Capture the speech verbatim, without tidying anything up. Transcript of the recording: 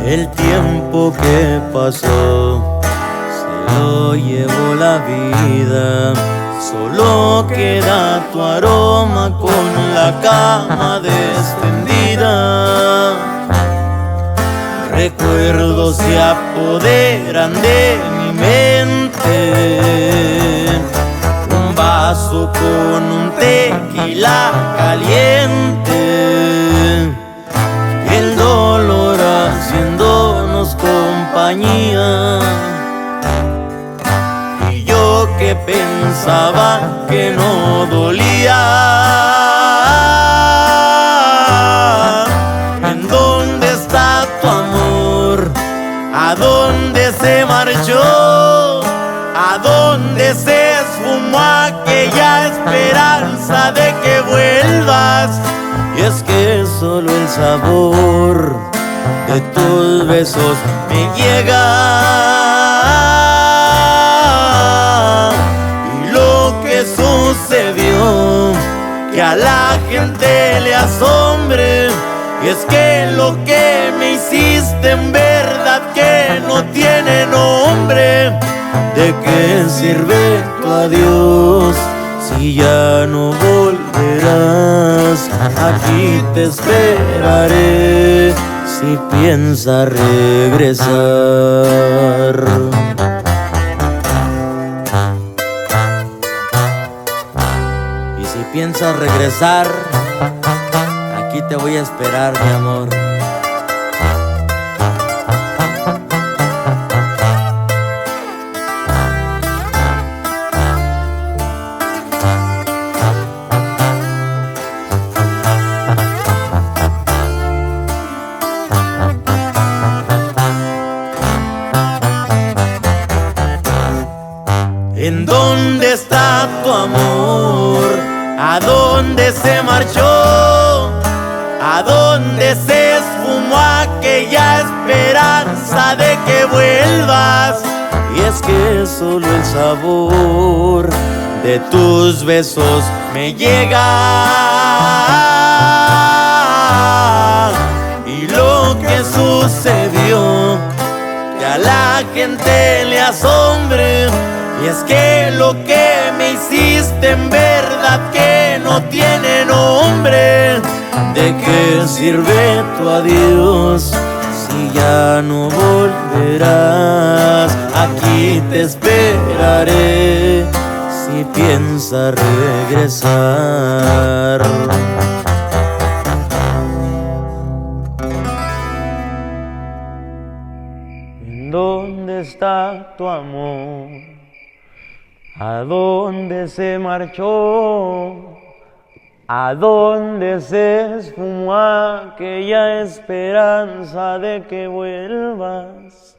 El tiempo que pasó se lo llevó la vida. Solo queda tu aroma con la cama extendida. Recuerdos se apoderan de mi mente. Un vaso con un tequila caliente. El dolor haciéndonos compañía. Y yo que pensaba que no dolía. ¿En dónde está tu amor? ¿A dónde se marchó? ¿A dónde se esfumó aquella esperanza de que vuelvas? Y es que solo el sabor de tus besos me llega. Y lo que sucedió, que a la gente le asombre. Y es que lo que me hiciste en verdad que no tiene nombre. ¿De qué sirve tu adiós si ya no volverás? Aquí te esperaré si piensas regresar. Y si piensas regresar, aquí te voy a esperar, mi amor. ¿En dónde está tu amor? ¿A dónde se marchó? ¿A dónde se esfumó aquella esperanza de que vuelvas? Y es que solo el sabor de tus besos me llega. Y lo que sucedió, que a la gente le asombre. Y es que lo que me hiciste en verdad que no tiene nombre. ¿De qué sirve tu adiós si ya no volverás? Aquí te esperaré si piensas regresar. ¿En dónde está tu amor? ¿A dónde se marchó? ¿A dónde se esfumó aquella esperanza de que vuelvas?